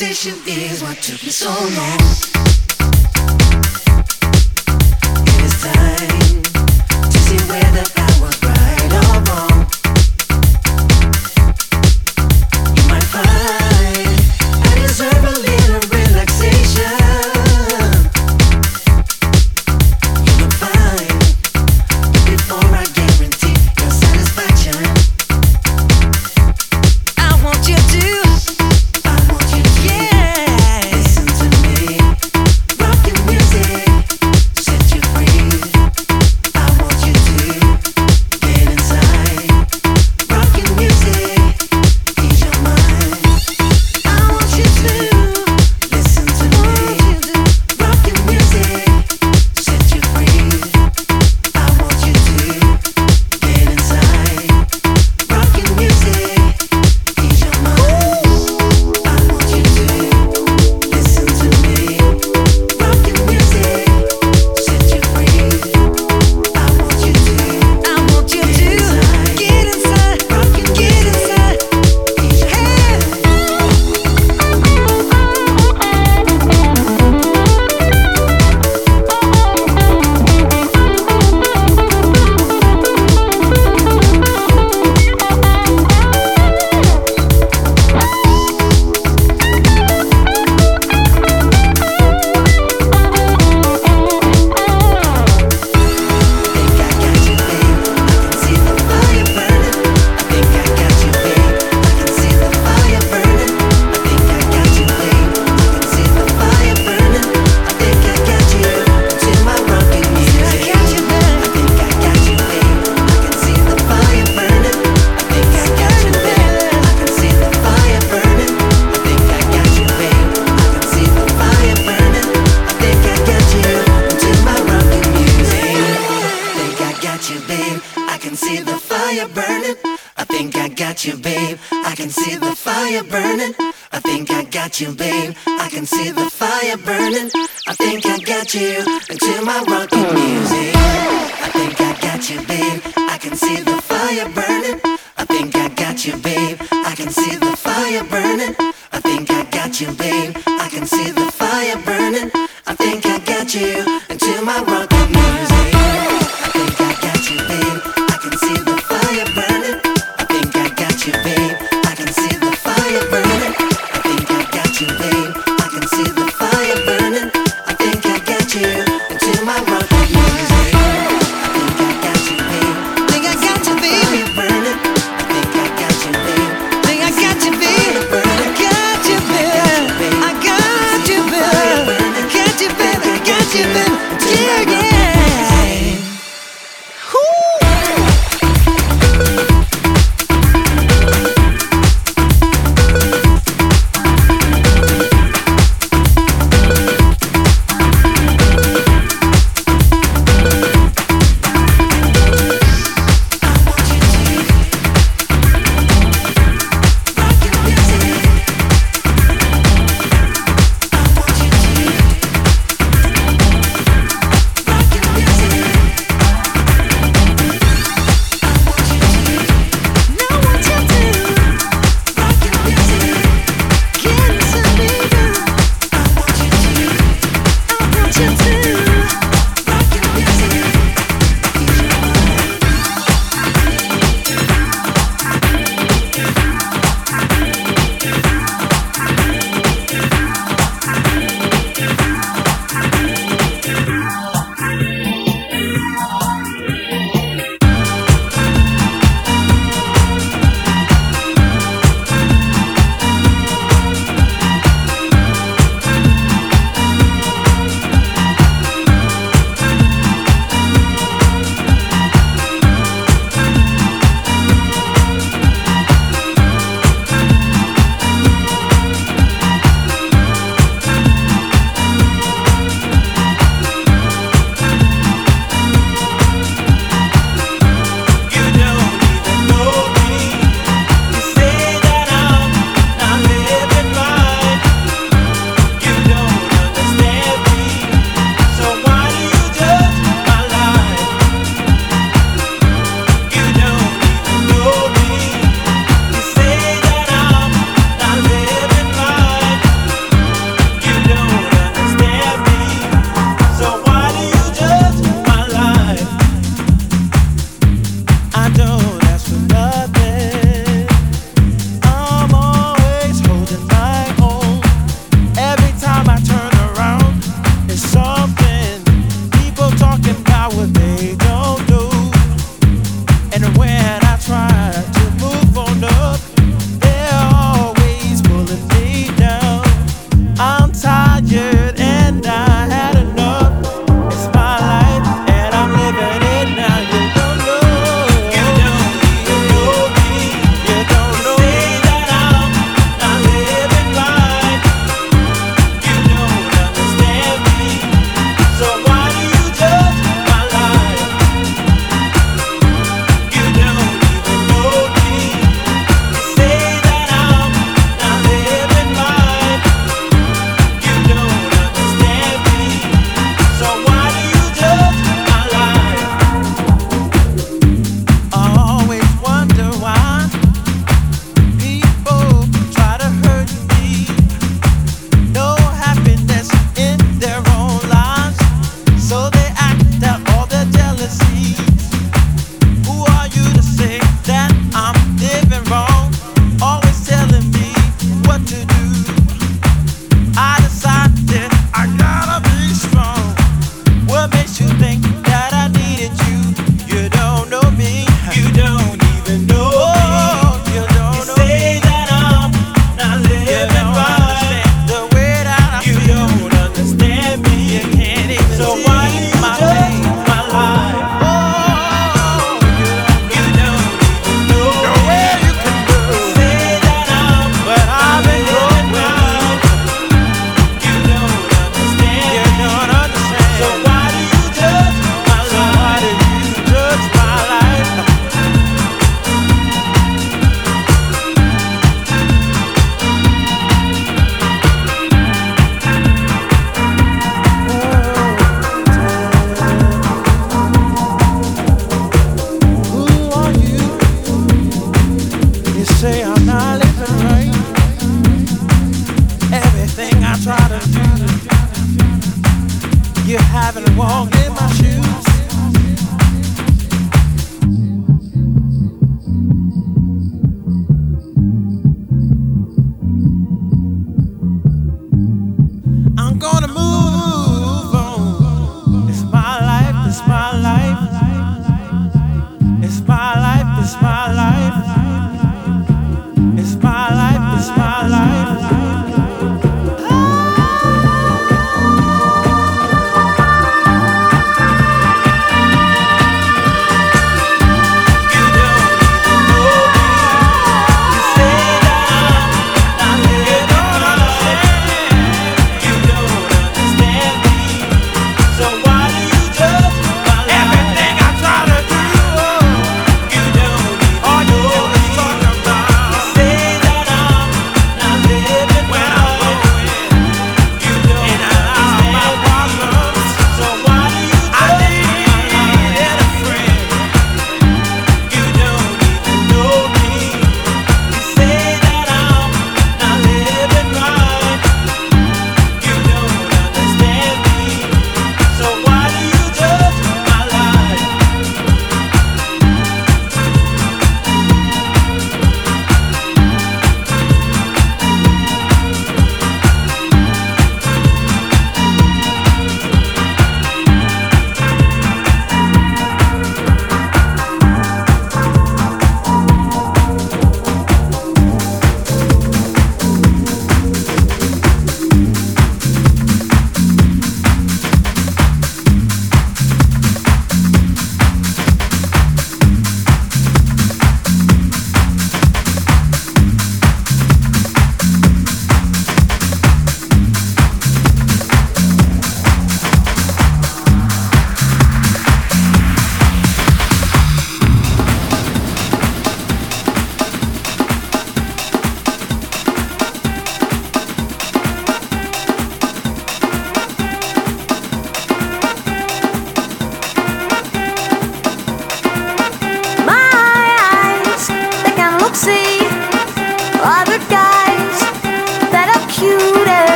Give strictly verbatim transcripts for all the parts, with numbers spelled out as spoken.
hesitation is what took me so long. It is time to see whether I was right or wrong. You might find I deserve a little relaxation. You look fine, but before I guarantee your satisfaction, I want you to you, babe. I can see the fire burning. I think I got you, babe. I can see the fire burning. I think I got you into my rocking music. I think I got you, babe. I can see the fire burning. I think I got you, babe. I can see the fire burning. I think I got you, babe. I can see the fire burning. I think I got you into my rocking music. I think I got you, babe. I can see the fire burning. I think I got you, babe. I can see the fire burning. I think I got you, babe. I can see the fire burning. I think I got you into my rocking music. I think I got you, babe.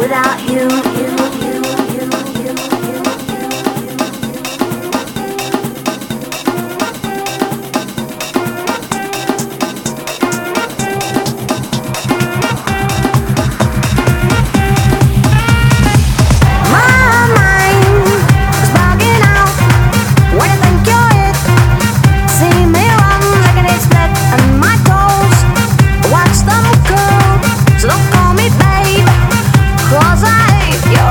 without you. So don't call me babe, 'cause I hate your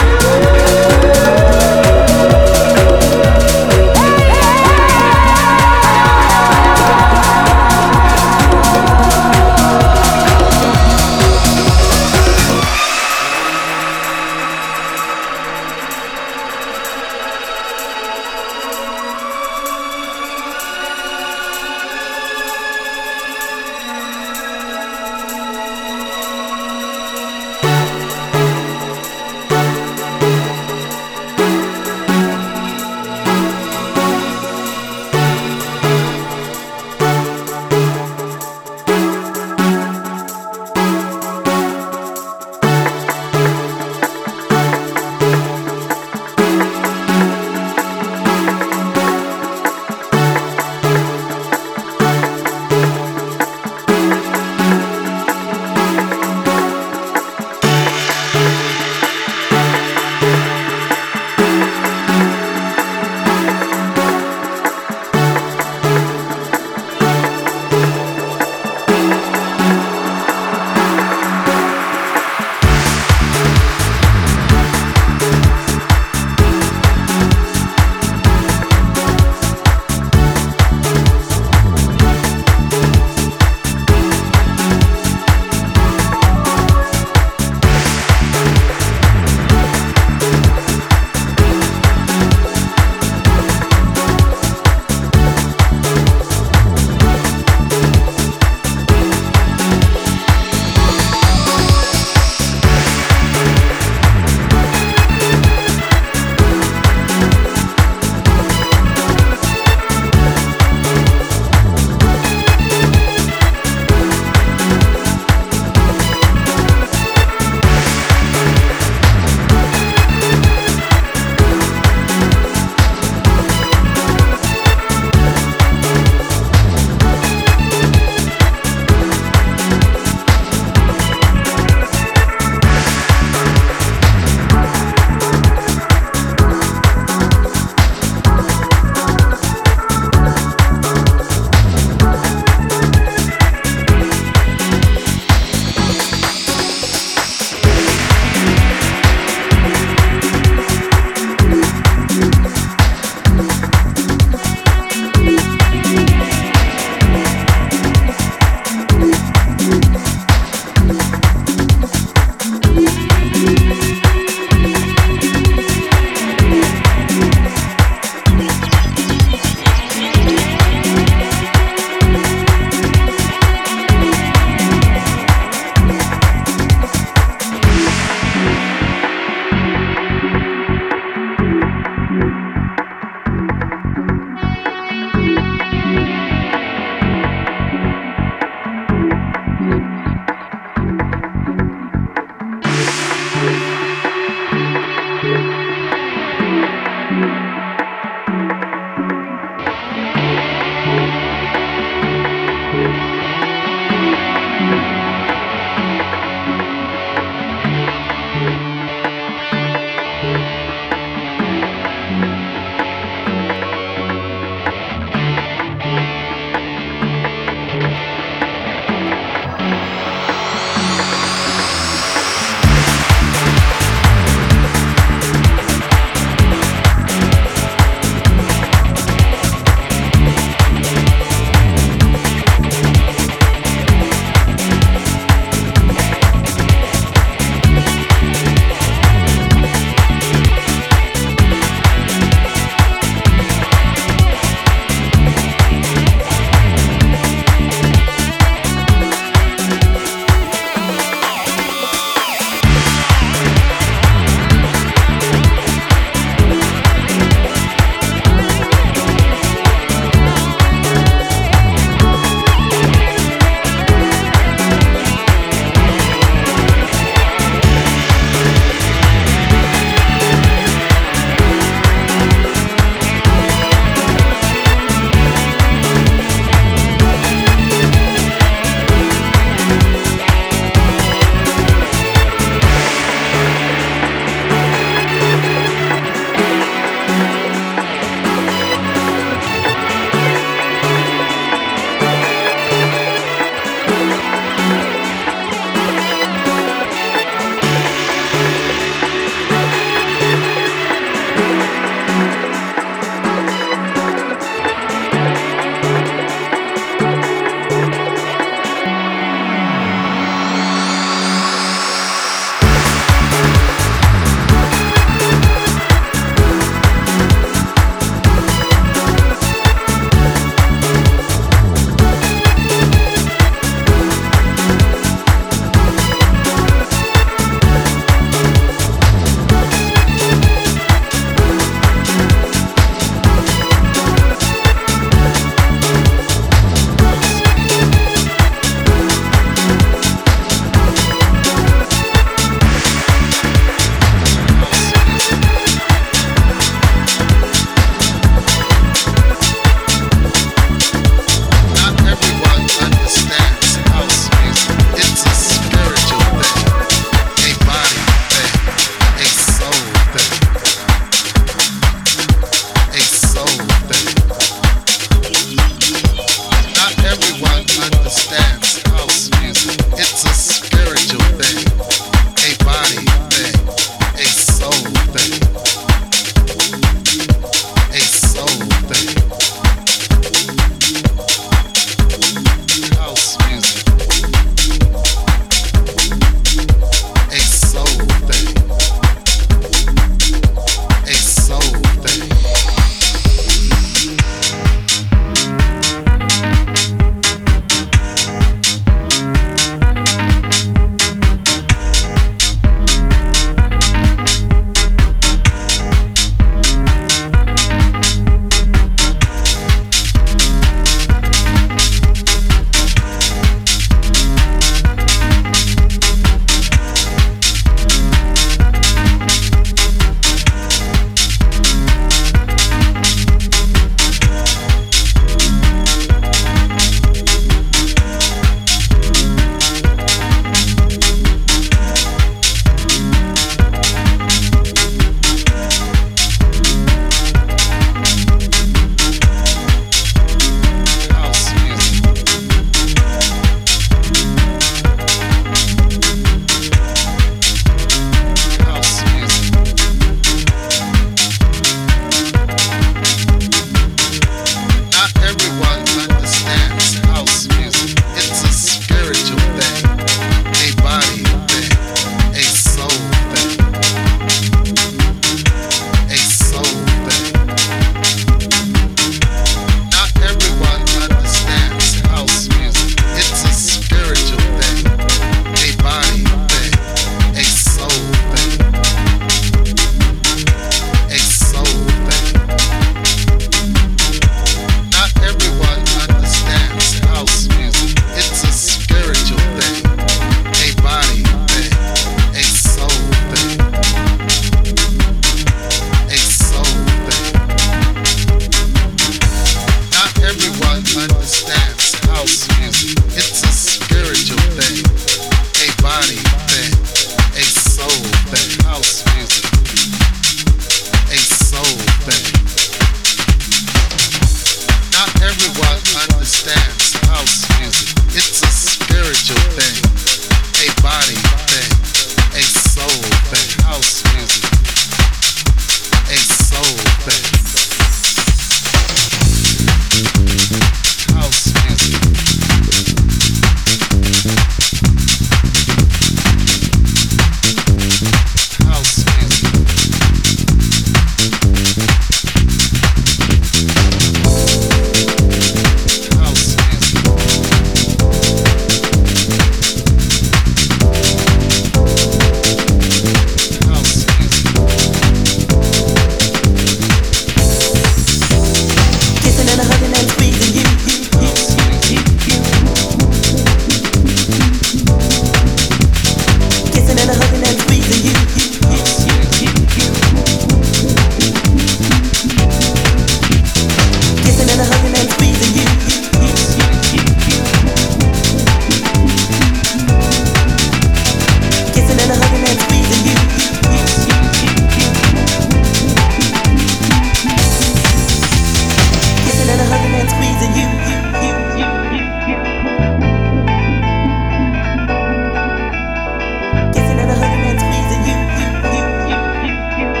Kissing and a hugging and squeezing you, you, you, you, you, you.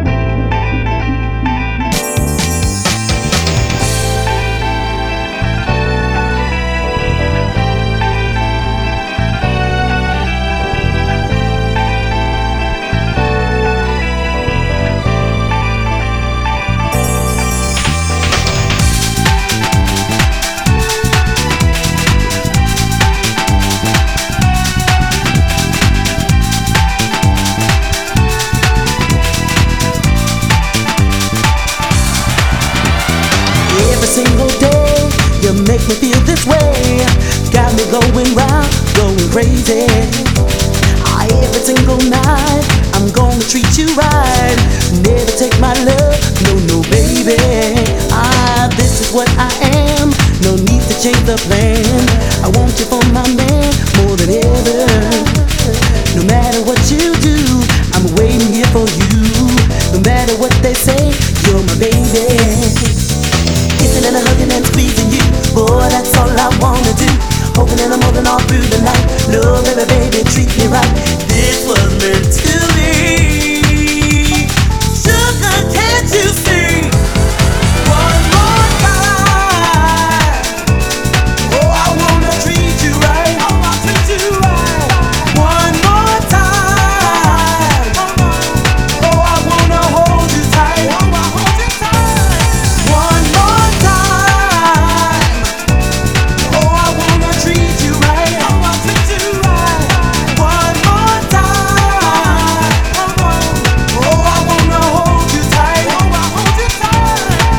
Every single day, you make me feel this way. Got me going round, going crazy. Ah, every single night, I'm gonna treat you right. Never take my love, no, no, baby. Ah, this is what I am. No need to change the plan. I want you for my man more than ever. No matter what you do, I'm waiting here for you. No matter what they say, you're my baby. Kissing and a hugging and squeezing you, boy, that's all I wanna do. Hoping and I'm holding all through the night. Love, baby, baby, treat me right. This was meant to be. Sugar, can't you see? One more time. Oh, I wanna treat you right. Oh, I'll treat you right. One more time. Oh, I wanna hold you tight. Oh, I'll hold you tight. One more time. Oh, I wanna treat you right. Oh, I'll treat you right. One more time. Oh, I wanna hold you tight. Oh, I'll hold you tight.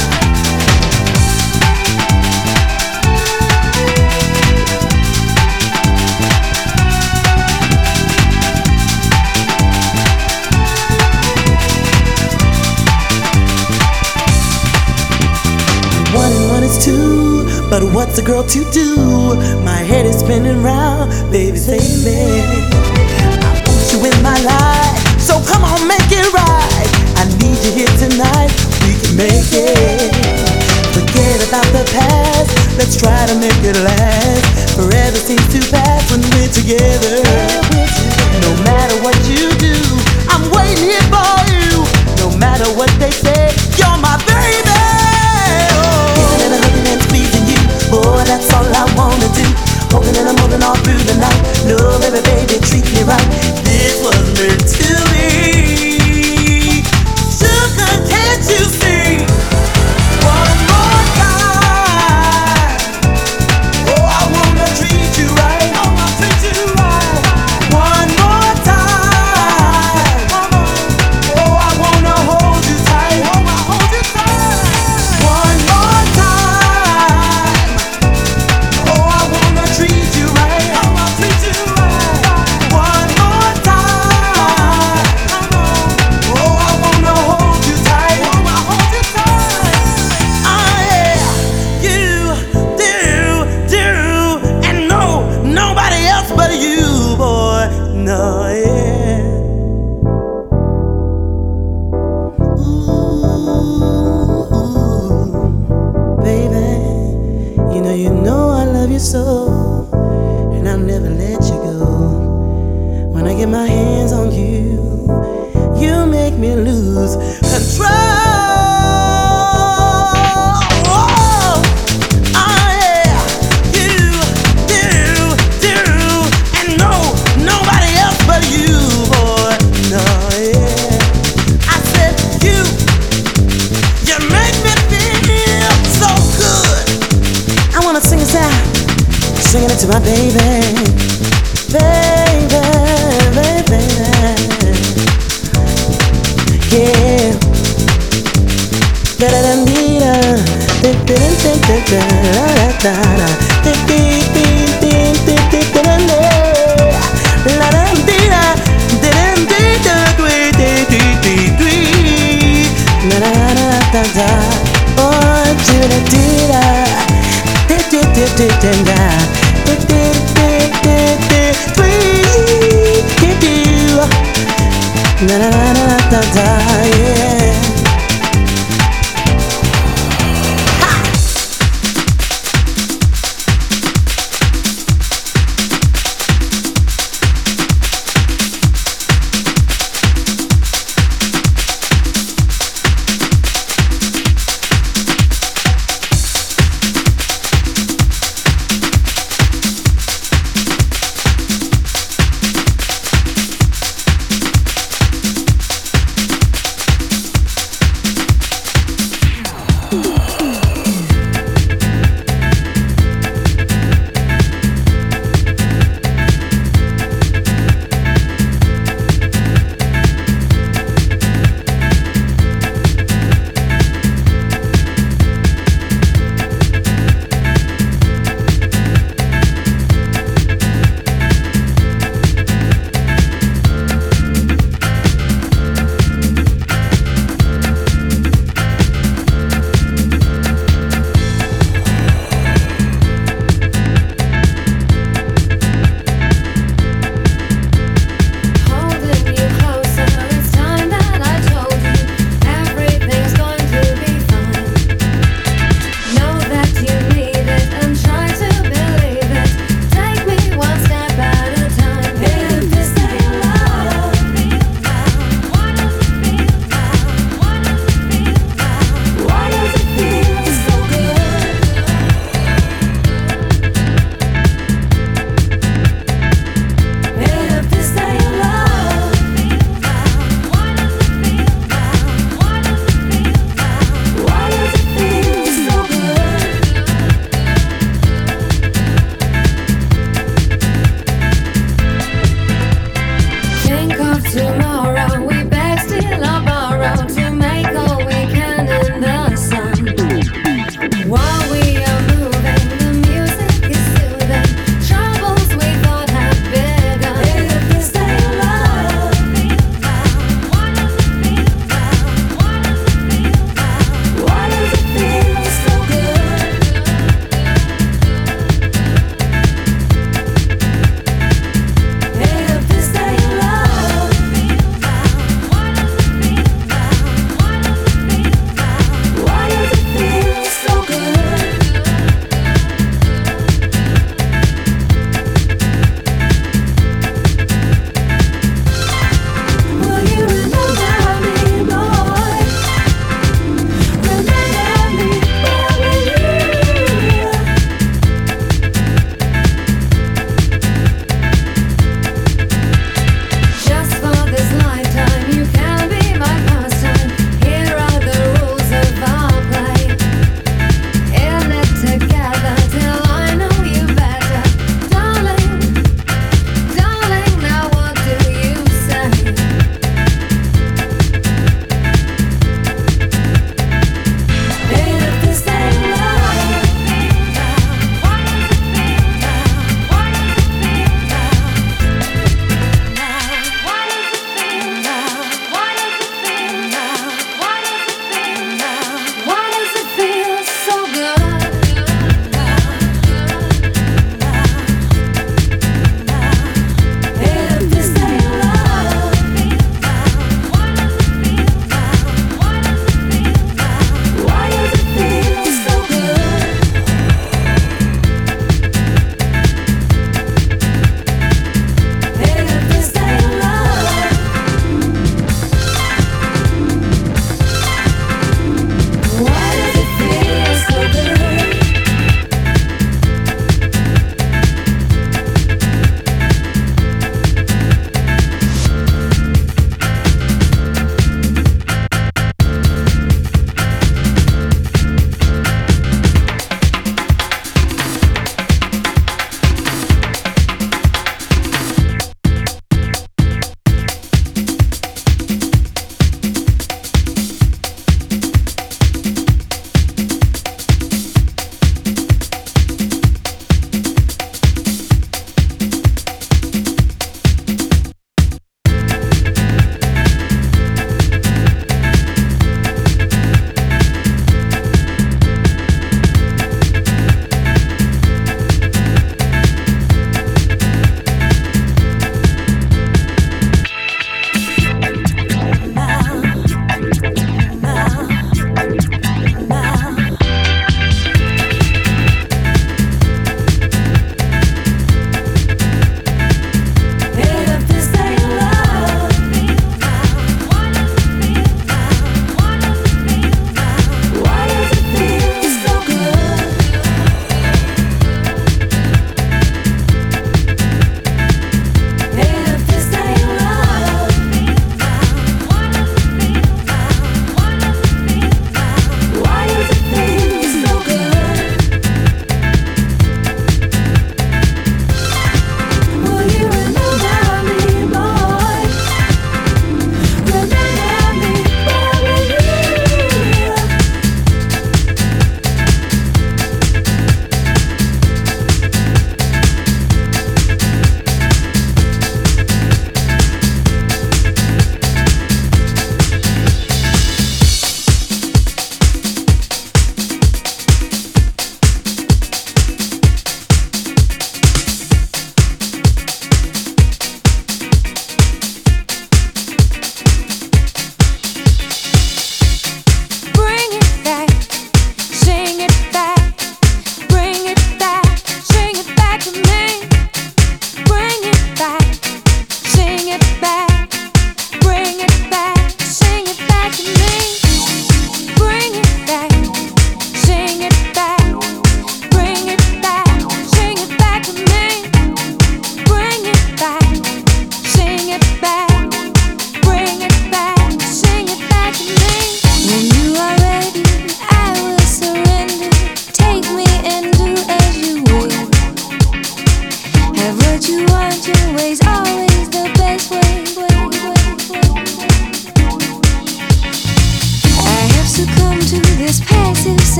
One and one is two, but what's a girl to do? My head is spinning round, baby, save me. I want you in my life, so come on, make it right. I need you here tonight, we can make it. Forget about the past, let's try to make it last. Forever seems to pass when we're together. No matter what you do, I'm waiting here for you. No matter what they say, you're my baby. Kissing and a hugging and squeezing you, boy, that's all I wanna do. Hoping and I'm holding all through the night. No, baby, baby, treat me right. This was meant to be. Sugar, can't you see? One more time. Oh, I wanna treat you right. Oh, I'll treat you right. One more time. Oh, I wanna hold you tight. Oh, I'll hold you tight. One more time. Oh, I wanna treat you right. Oh, I'll treat you right. One more time. Oh, I wanna hold you tight. Oh, I'll hold you tight. Oh yeah, you do, do, and no, nobody else but you, boy. No, yeah. Ooh, baby, you know, you know I love you so, and I'll never let you go. When I get my hands on you, you make me lose control. Oh, oh yeah, you do, do, and no, nobody else but you, boy. No, yeah. I said you, you make me feel so good. I wanna sing it out, singing it to my baby, baby, baby, baby. Yeah. Da da da da da da da da da da da da yeah. If this day you love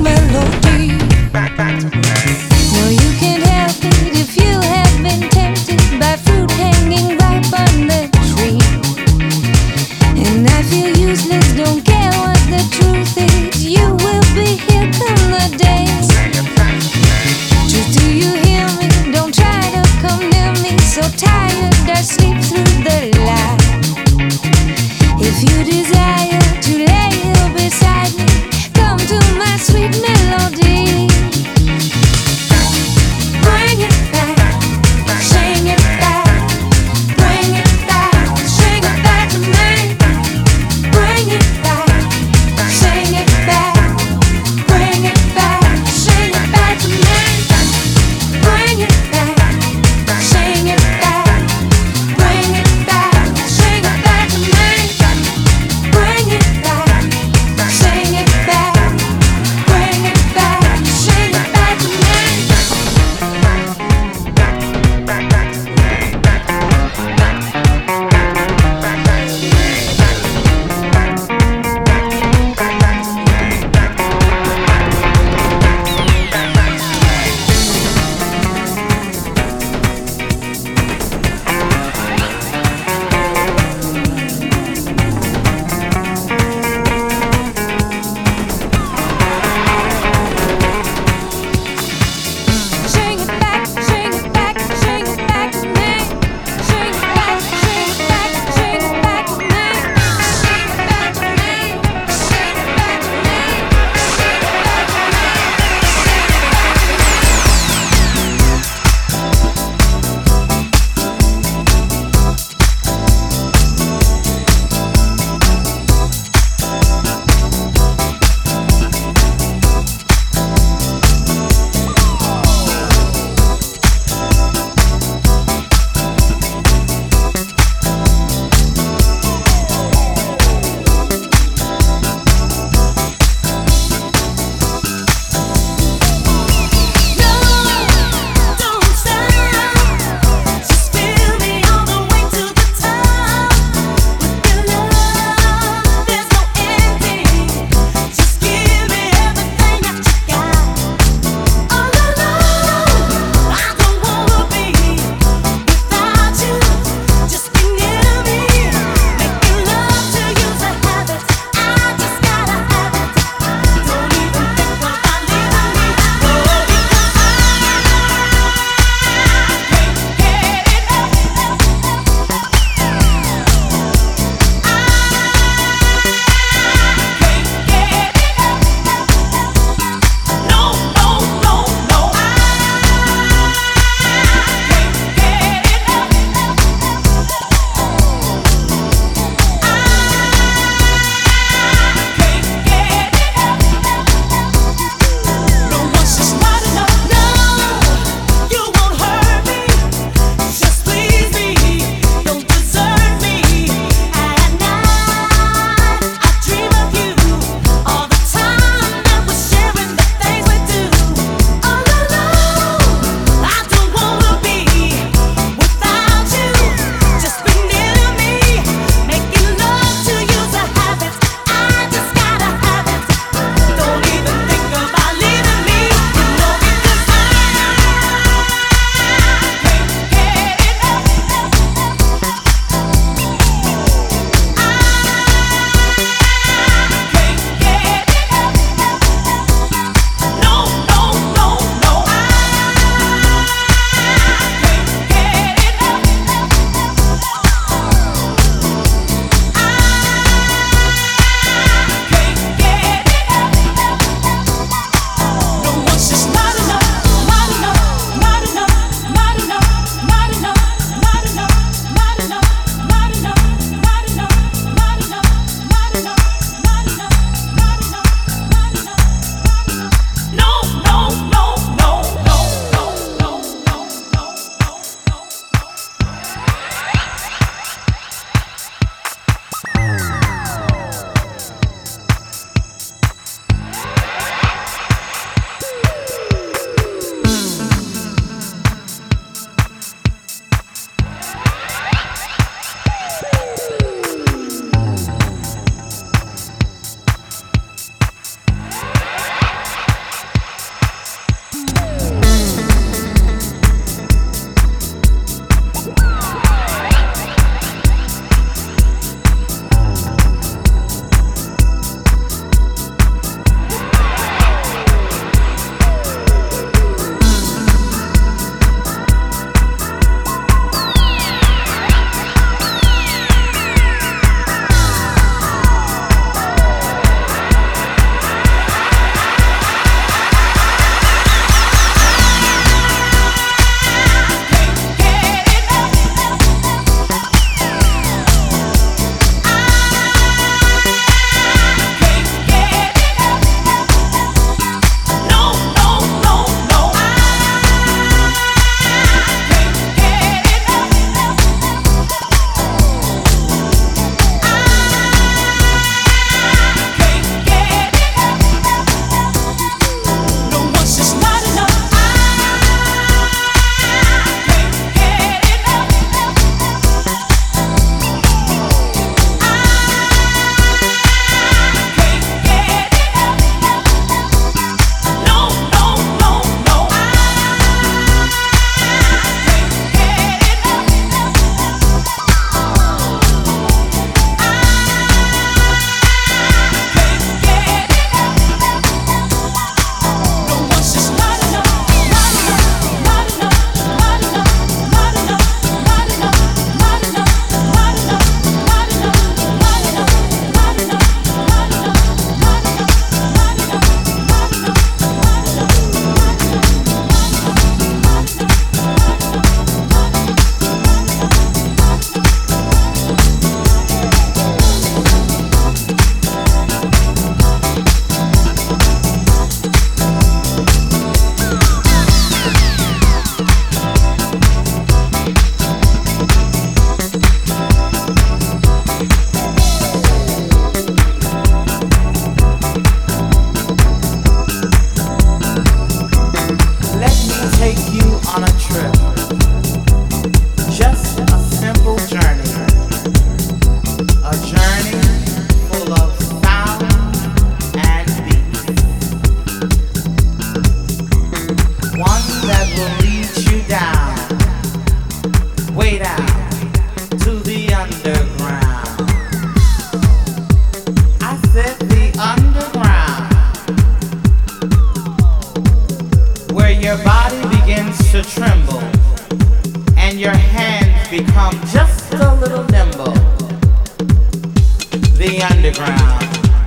melody. No, you can't help it if you have been tempted by fruit hanging ripe on the tree. And I feel useless, don't care what the truth is. You will be here come the day. Just do you hear me? Don't try to come near me. So tired I sleep through the light. If you desire to lay here beside me, come to my sweet melody. begins to tremble and your hands become just a little nimble. The underground.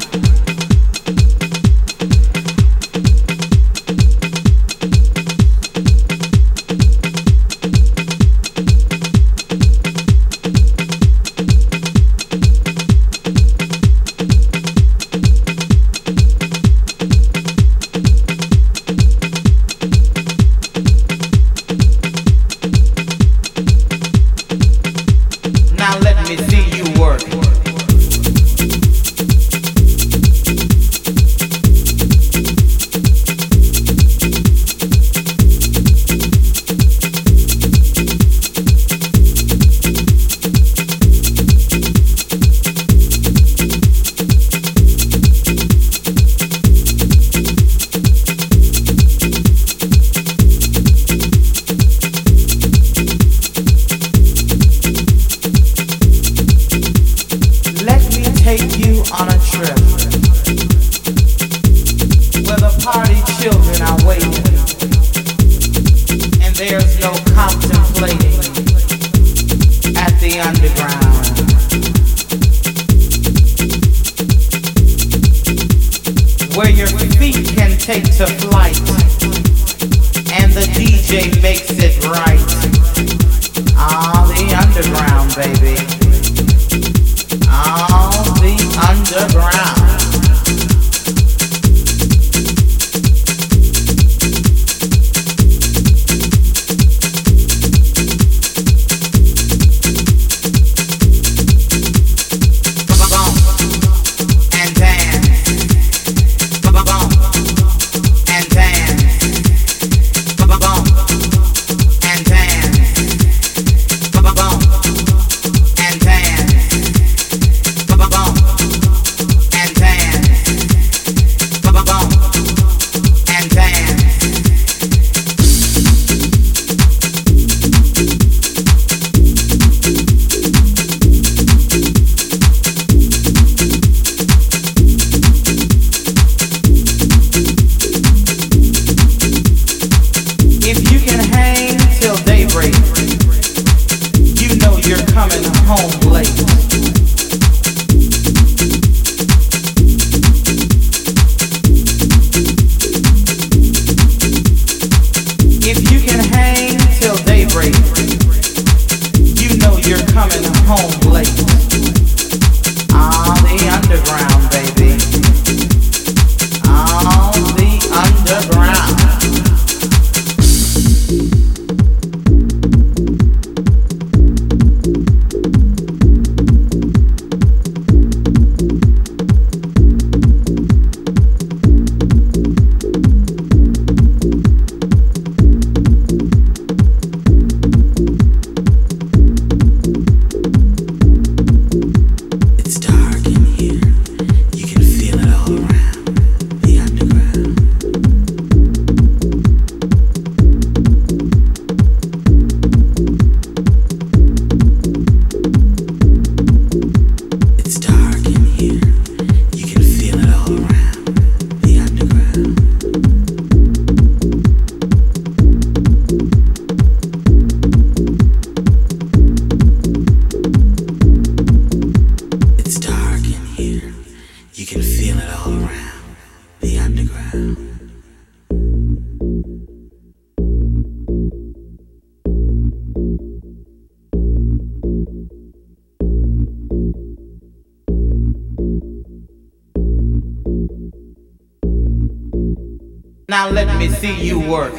Now let me see you work. Let me take you on a trip where the party children are waiting and there's no contemplating at the underground. Where your feet can take to flight and the D J makes it right. Ah, the underground, baby. On the underground. Ba-ba-bum and dance. Ba-ba-bum and dance. Ba-ba-bum and dance. Ba-ba-bum and dance. Ba-ba-bum and dance. Ba-ba-bum and dance. If you can hang till daybreak, you know you're coming home late. If you can hang till daybreak, you know you're coming home late. On the underground, baby. On the underground. It's dark in here. You can feel it all around. The underground. It's dark in here. You can feel it all around. The underground. It's dark in here. You can feel it all around. The underground. Now let me see you work.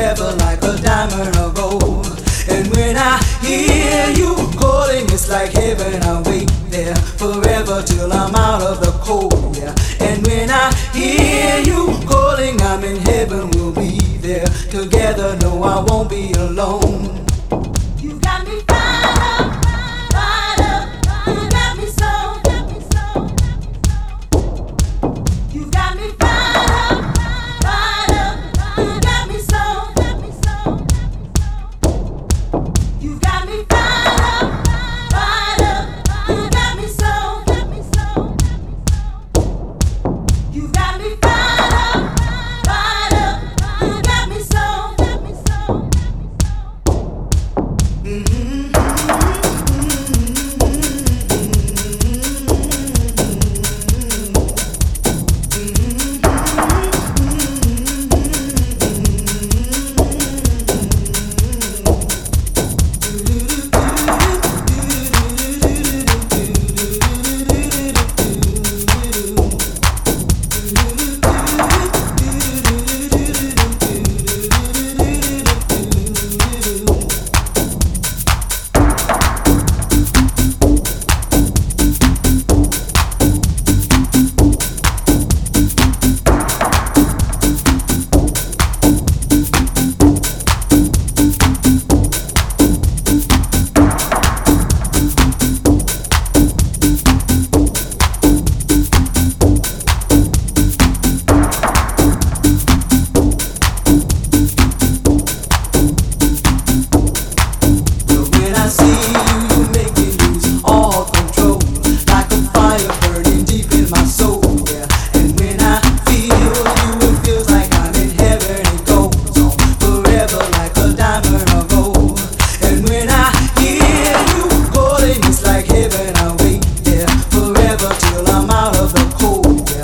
forever like a diamond or gold. And when I hear you calling, it's like heaven. I wait there forever till I'm out of the cold, yeah. And when I hear you calling, I'm in heaven. We'll be there together. No, I won't be alone. You got me fired up, fired up. You got me so, got me so. You got me fired up, fired up. You got me so, got me so. You got me fired up, fired up. You got me so, got me so. You got me fired up, fired up. You got me so, got me so. Mm-hmm.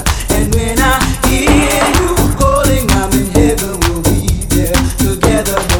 Together